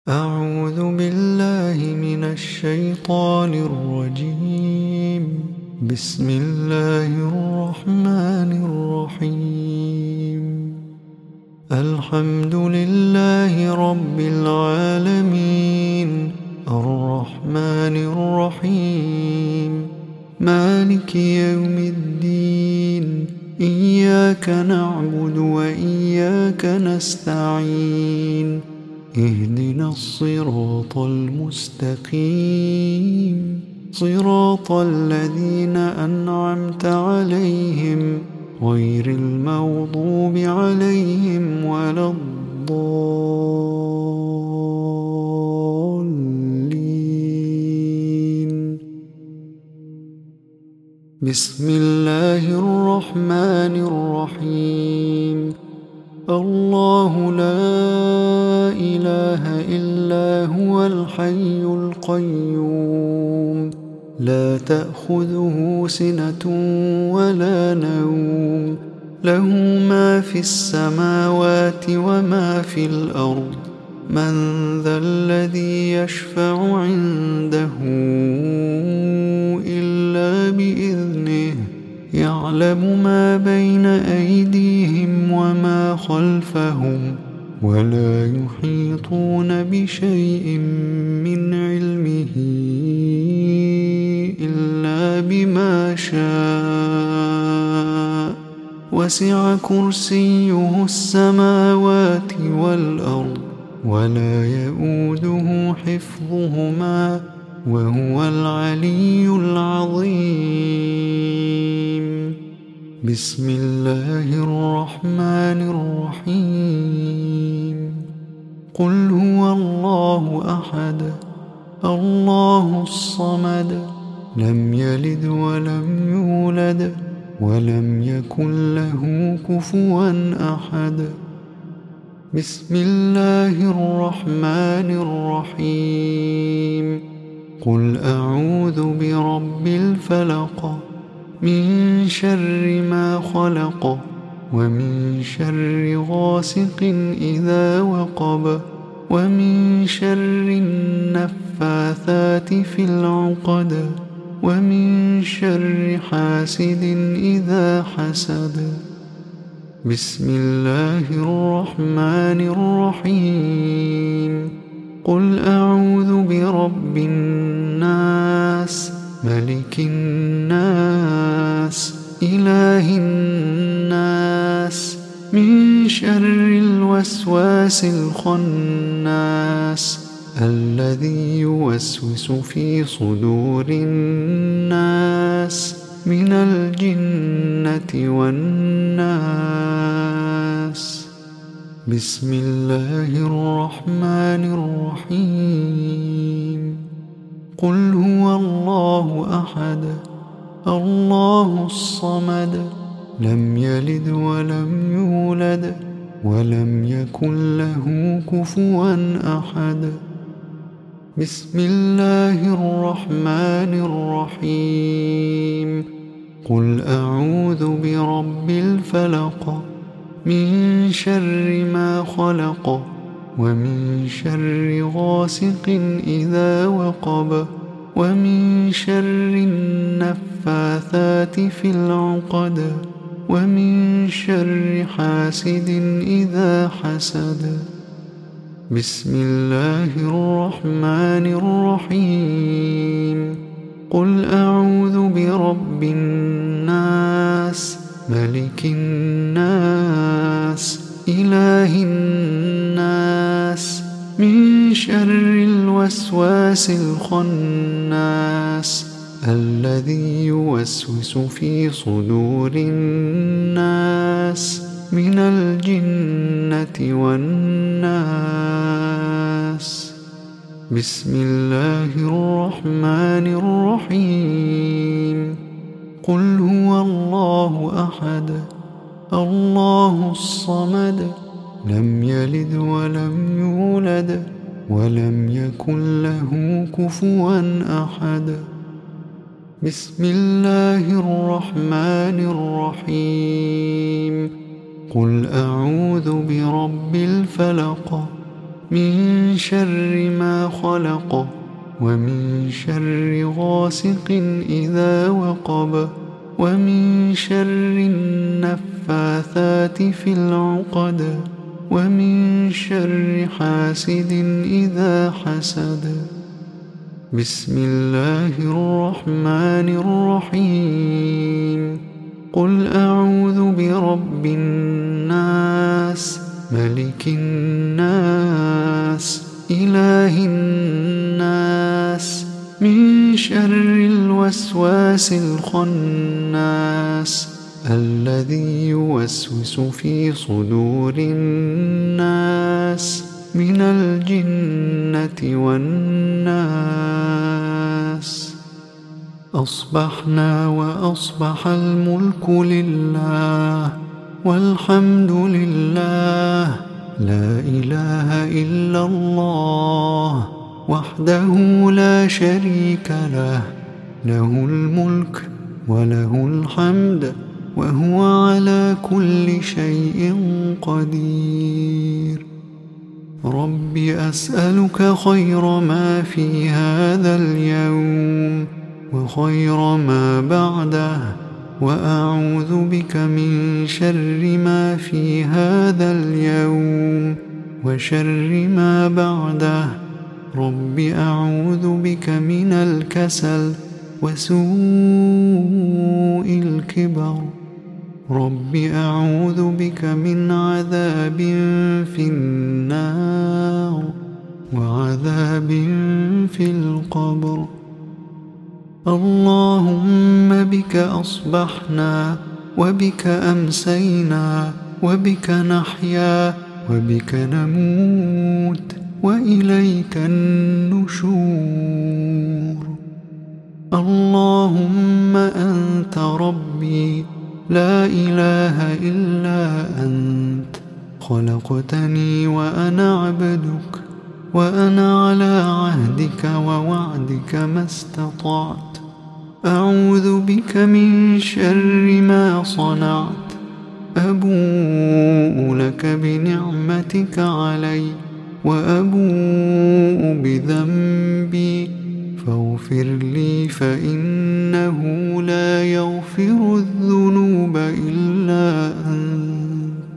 أعوذ بالله من الشيطان الرجيم. بسم الله الرحمن الرحيم. الحمد لله رب العالمين الرحمن الرحيم مالك يوم الدين. إياك نعبد وإياك نستعين. اهدنا الصراط المستقيم صراط الذين أنعمت عليهم غير المغضوب عليهم ولا الضالين. بسم الله الرحمن الرحيم. الله لا إله إلا هو الحي القيوم لا تأخذه سنة ولا نوم له ما في السماوات وما في الأرض. من ذا الذي يشفع عنده إلا بإذنه. يعلم ما بين أيديهم وما خلفهم ولا يحيطون بشيء من علمه إلا بما شاء. وسع كرسيه السماوات والأرض ولا يؤوده حفظهما وهو العلي العظيم. بسم الله الرحمن الرحيم. قل هو الله أحد الله الصمد لم يلد ولم يولد ولم يكن له كفوا أحد. بسم الله الرحمن الرحيم. قل أعوذ برب الفلق من شر ما خلق ومن شر غاسق إذا وقب ومن شر النفاثات في العقد ومن شر حاسد إذا حسد. بسم الله الرحمن الرحيم. قل أعوذ برب الناس ملك الناس إله الناس من شر الوسواس الخناس الذي يوسوس في صدور الناس من الجنة والناس. بسم الله الرحمن الرحيم. قل هو الله أحد الله الصمد لم يلد ولم يولد ولم يكن له كفوا أحد. بسم الله الرحمن الرحيم. قل أعوذ برب الفلق من شر ما خلق ومن شر غاسق إذا وقب ومن شر النفاثات في العقد ومن شر حاسد إذا حسد. بسم الله الرحمن الرحيم. قل أعوذ برب الناس ملك الناس إله الناس من شر الوسواس الخناس الذي يوسوس في صدور الناس من الجنة والناس. بسم الله الرحمن الرحيم. قل هو الله أحد الله الصمد لم يلد ولم يولد ولم يكن له كفوا أحد. بسم الله الرحمن الرحيم. قل أعوذ برب الفلق من شر ما خلق ومن شر غاسق إذا وقب ومن شر النفاثات في العقد ومن شر حاسد إذا حسد. بسم الله الرحمن الرحيم. قل أعوذ برب الناس ملك الناس إله الناس من شر الوسواس الخناس الذي يوسوس في صدور الناس من الجنة والناس. أصبحنا وأصبح الملك لله والحمد لله لا إله إلا الله وحده لا شريك له له الملك وله الحمد وهو على كل شيء قدير. رب أسألك خير ما في هذا اليوم وخير ما بعده وأعوذ بك من شر ما في هذا اليوم وشر ما بعده. رب أعوذ بك من الكسل وسوء الكبر. رب أعوذ بك من عذاب في النار وعذاب في القبر. اللهم بك أصبحنا وبك أمسينا وبك نحيا وبك نموت وإليك النشور. اللهم أنت ربي لا إله إلا أنت خلقتني وأنا عبدك وأنا على عهدك ووعدك ما استطعت. أعوذ بك من شر ما صنعت. أبوء لك بنعمتك علي وأبوء بذنبي فاغفر لي فإنه لا يغفر الذنوب إلا أنت.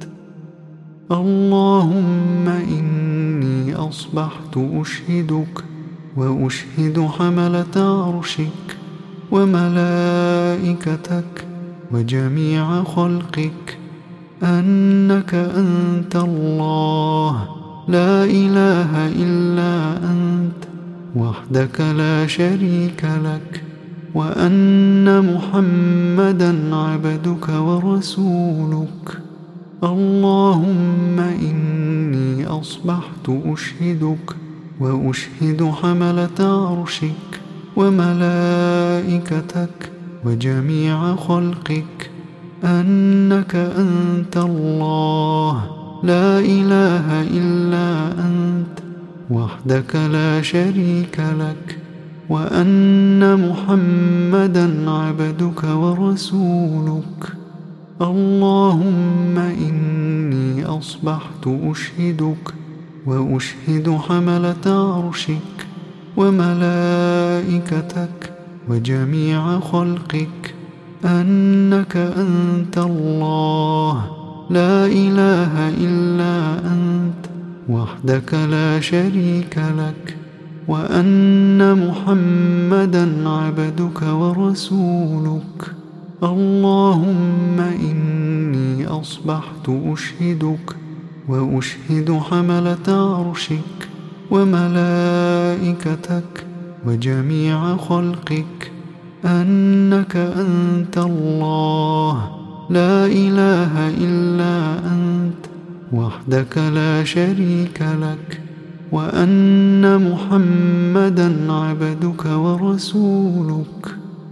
اللهم إني أصبحت أشهدك وأشهد حملة عرشك وملائكتك وجميع خلقك أنك أنت الله لا إله إلا أنت وحدك لا شريك لك وأن محمدا عبدك ورسولك. اللهم إني أصبحت أشهدك وأشهد حملة عرشك وملائكتك وجميع خلقك أنك أنت الله لا إله إلا أنت وحدك لا شريك لك وأن محمدا عبدك ورسولك. اللهم إني أصبحت أشهدك وأشهد حملة عرشك وملائكتك وجميع خلقك أنك أنت الله لا إله إلا أنت وحدك لا شريك لك وأن محمدا عبدك ورسولك. اللهم إني أصبحت أشهدك وأشهد حملة عرشك وملائكتك وجميع خلقك أنك أنت الله لا إله إلا أنت وحدك لا شريك لك وأن محمدا عبدك ورسولك.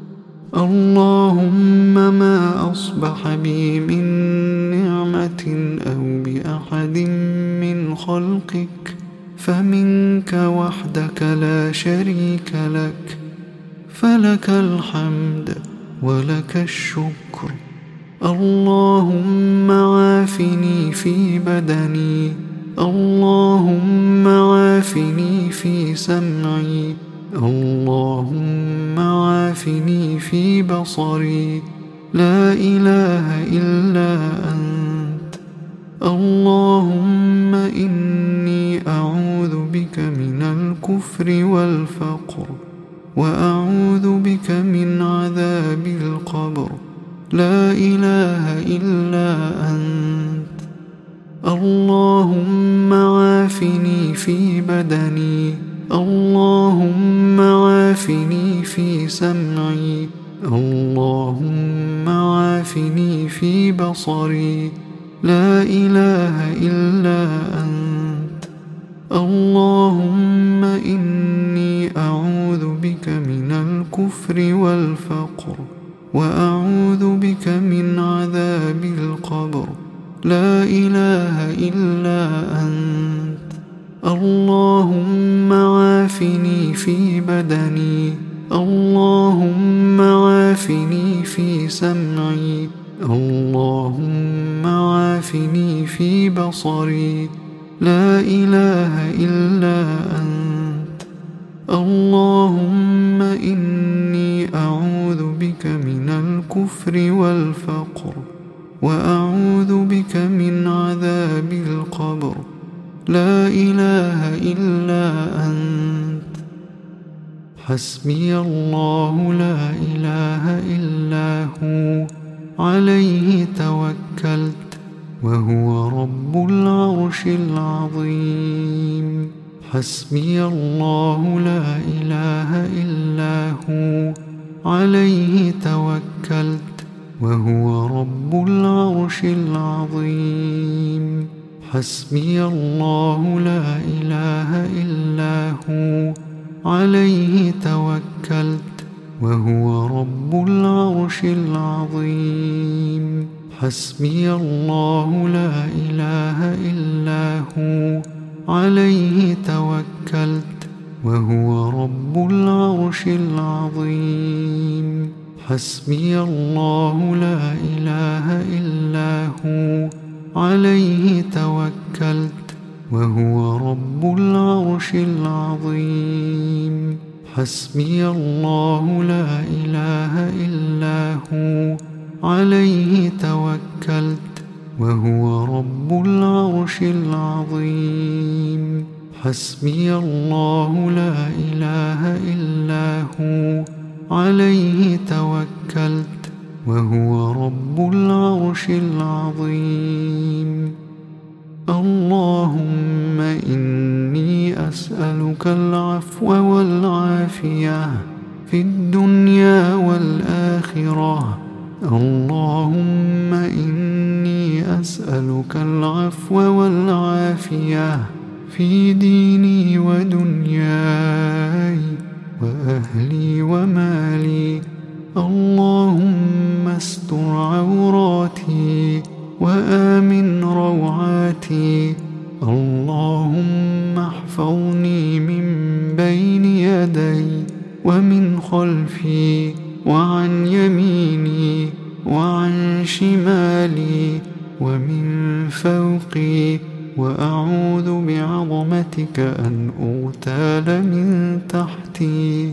اللهم ما أصبح بي من نعمة أو بأحد من خلقك فمنك وحدك لا شريك لك فلك الحمد ولك الشكر. اللهم عافني في بدني اللهم عافني في سمعي، اللهم عافني في بصري، لا إله إلا أنت. اللهم إني أعوذ بك من الكفر والفقر، وأعوذ بك من عذاب القبر، لا إله إلا أنت. اللهم عافني في بدني، اللهم عافني في سمعي، اللهم عافني في بصري، لا إله إلا أنت. اللهم إني أعوذ بك من الكفر والفقر، وأعوذ بك من عذاب القبر، لا إله إلا أنت. اللهم عافني في بدني، اللهم عافني في سمعي، اللهم عافني في بصري، لا إله إلا أنت. اللهم إني أعوذ بك من الكفر والفقر، وأعوذ بك من عذاب القبر، لا إله إلا أنت. حسبي الله لا إله إلا هو، عليه توكلت وهو رب العرش العظيم. حسبي الله لا إله إلا هو، عليه توكلت وهو رب العرش العظيم. حسبي الله لا إله إلا هو، عليه توكلت وهو رب العرش العظيم. حسبي الله لا إله إلا هو، عليه توكلت وهو رب العرش العظيم. حسبي الله لا إله إلا هو، عليه توكلت وهو رب العرش العظيم. حسبي الله لا إله إلا هو، عليه توكلت وهو رب العرش العظيم. حسبي الله لا إله إلا هو، عليه توكلت وهو رب العرش العظيم. اللهم إني أسألك العفو والعافية في الدنيا والآخرة. اللهم إني أسألك العفو والعافية في ديني ودنياي وأهلي ومالي. اللهم استر عوراتي وآمن روعاتي. اللهم احفظني من بين يدي ومن خلفي وعن يميني وعن شمالي ومن فوقي، وأعوذ بعظمتك أن أغتال من تحتي.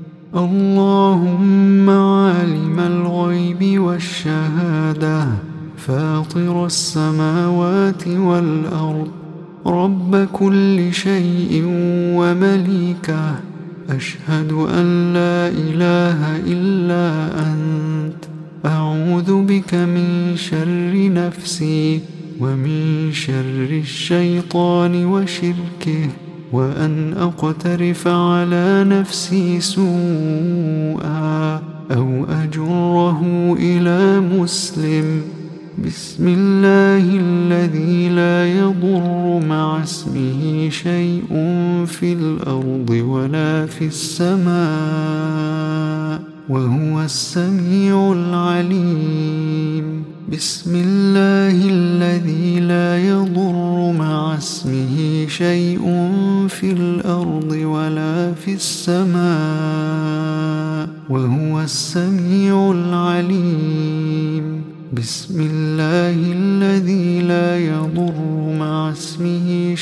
اللهم عالم الغيب والشهادة، فاطر السماوات والأرض، رب كل شيء ومليكه، أشهد أن لا إله إلا أنت. أعوذ بك من شر نفسي ومن شر الشيطان وشركه، وأن أقترف على نفسي سوءا أو أجره إلى مسلم. بسم الله الذي لا يضر مع اسمه شيء في الأرض ولا في السماء، وهو السميع العليم. بسم الله الذي لا يضر مع اسمه شيء في الأرض ولا في السماء، وهو السميع العليم. بسم الله الذي لا يضر مع اسمه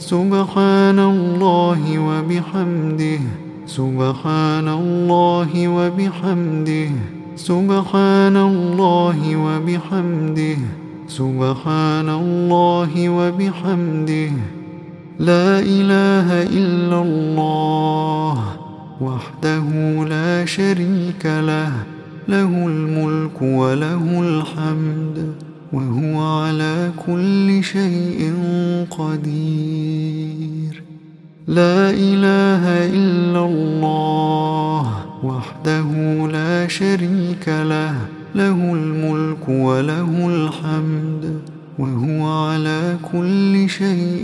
سبحان الله وبحمده سبحان الله وبحمده سبحان الله وبحمده سبحان الله وبحمده لا إله إلا الله وحده لا شريك له له الملك وله الحمد وهو على كل شيء قدير لا إله إلا الله وحده لا شريك له له الملك وله الحمد وهو على كل شيء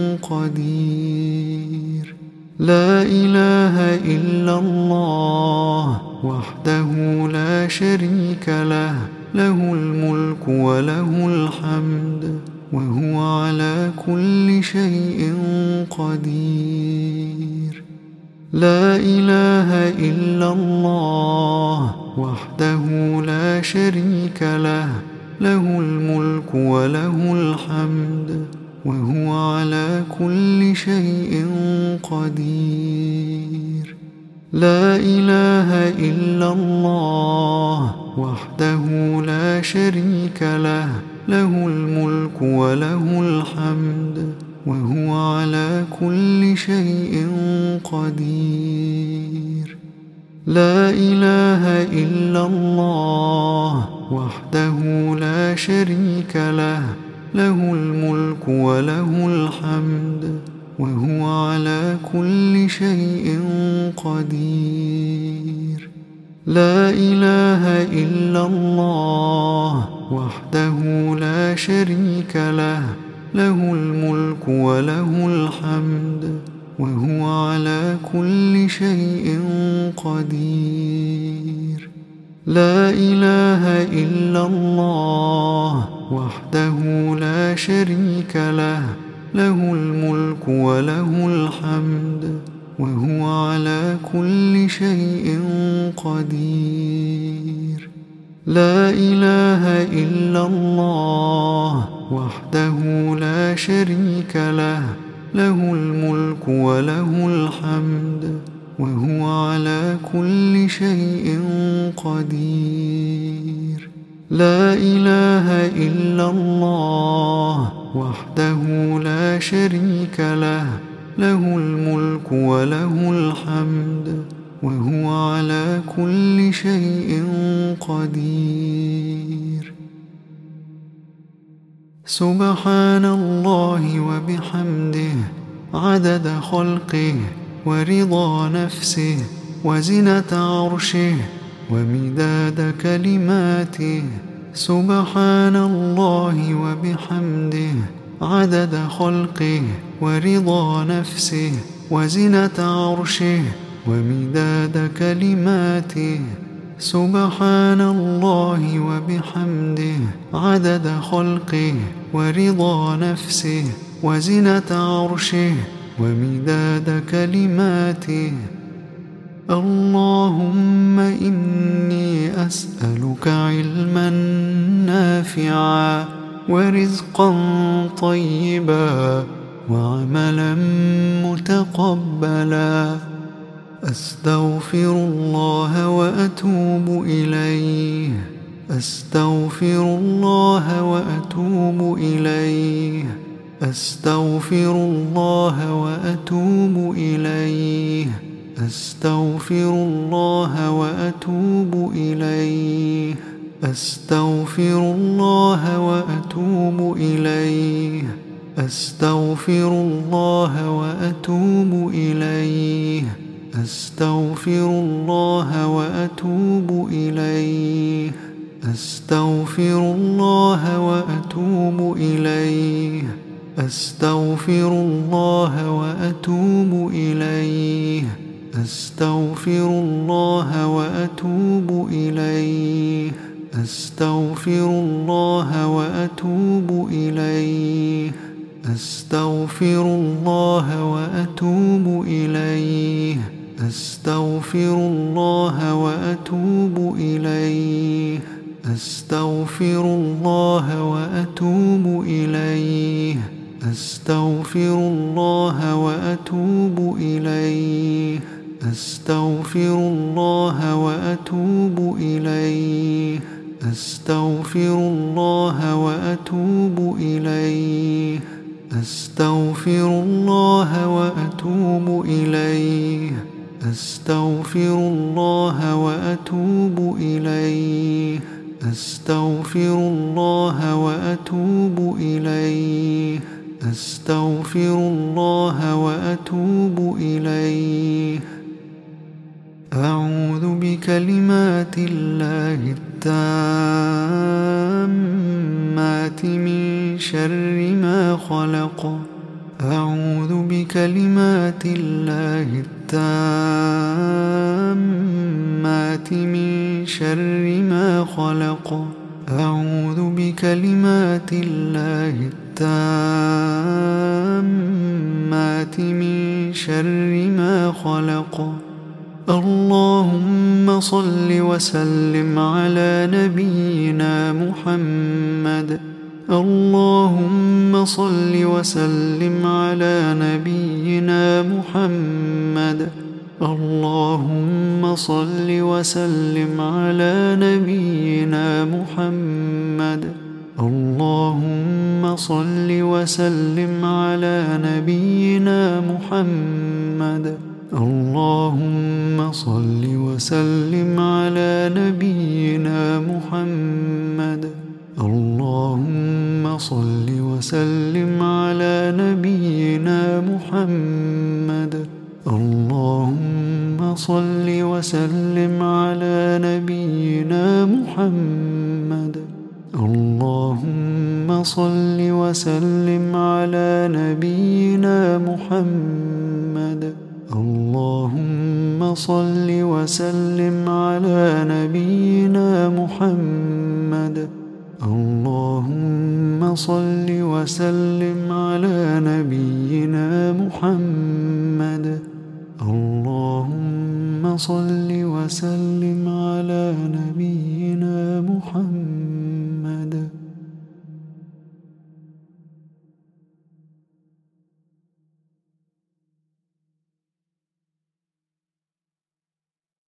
قدير لا إله إلا الله وحده لا شريك له له الملك وله الحمد وهو على كل شيء قدير لا إله إلا الله وحده لا شريك له له الملك وله الحمد وهو على كل شيء قدير لا إله إلا الله وحده لا شريك له له الملك وله الحمد وهو على كل شيء قدير لا إله إلا الله وحده لا شريك له له الملك وله الحمد وهو على كل شيء قدير لا إله إلا الله وحده لا شريك له له الملك وله الحمد وهو على كل شيء قدير لا إله إلا الله وحده لا شريك له له الملك وله الحمد وهو على كل شيء قدير لا إله إلا الله وحده لا شريك له له الملك وله الحمد وهو على كل شيء قدير لا إله إلا الله وحده لا شريك له له الملك وله الحمد وهو على كل شيء قدير سبحان الله وبحمده عدد خلقه ورضا نفسه وزنة عرشه ومداد كلماته سبحان الله وبحمده عدد خلقه ورضا نفسه وزنة عرشه ومداد كلماته سبحان الله وبحمده عدد خلقه ورضا نفسه وزنة عرشه ومداد كلماته اللهم إني أسألك علما نافعا ورزقا طيبا وعملا متقبلا أستغفر الله وأتوب إليه أستغفر الله وأتوب إليه أستغفر الله وأتوب إليه أستغفر الله وأتوب إليه أستغفر الله وأتوب إليه أستغفر الله وأتوب إليه أستغفر الله وأتوب إليه أستغفر الله وأتوب إليه أستغفر الله وأتوب إليه أستغفر الله وأتوب إليه أستغفر الله وأتوب إليه أستغفر الله وأتوب إليه أستغفر الله وأتوب إليه أستغفر الله وأتوب إليه أستغفر الله وأتوب إليه أستغفر الله وأتوب إليه أستغفر الله وأتوب إليه أستغفر الله وأتوب إليه أستغفر الله وأتوب إليه أستغفر الله وأتوب إليه أستغفر الله وأتوب إليه أعوذ بكلمات الله التامات من شر ما خلق أعوذ بكلمات الله التامات من شر ما خلق أعوذ بكلمات الله التامات من شر ما خلق اللهم صل وسلم على نبينا محمد اللهم صل وسلم على نبينا محمد اللهم صل وسلم على نبينا محمد اللهم صل وسلم على نبينا محمد اللهم صل وسلم على نبينا محمد اللهم صل وسلم على نبينا محمد اللهم صل وسلم على نبينا محمد اللهم صل وسلم على نبينا محمد اللهم صل وسلم على نبينا محمد اللهم صل وسلم على نبينا محمد اللهم صل وسلم على نبينا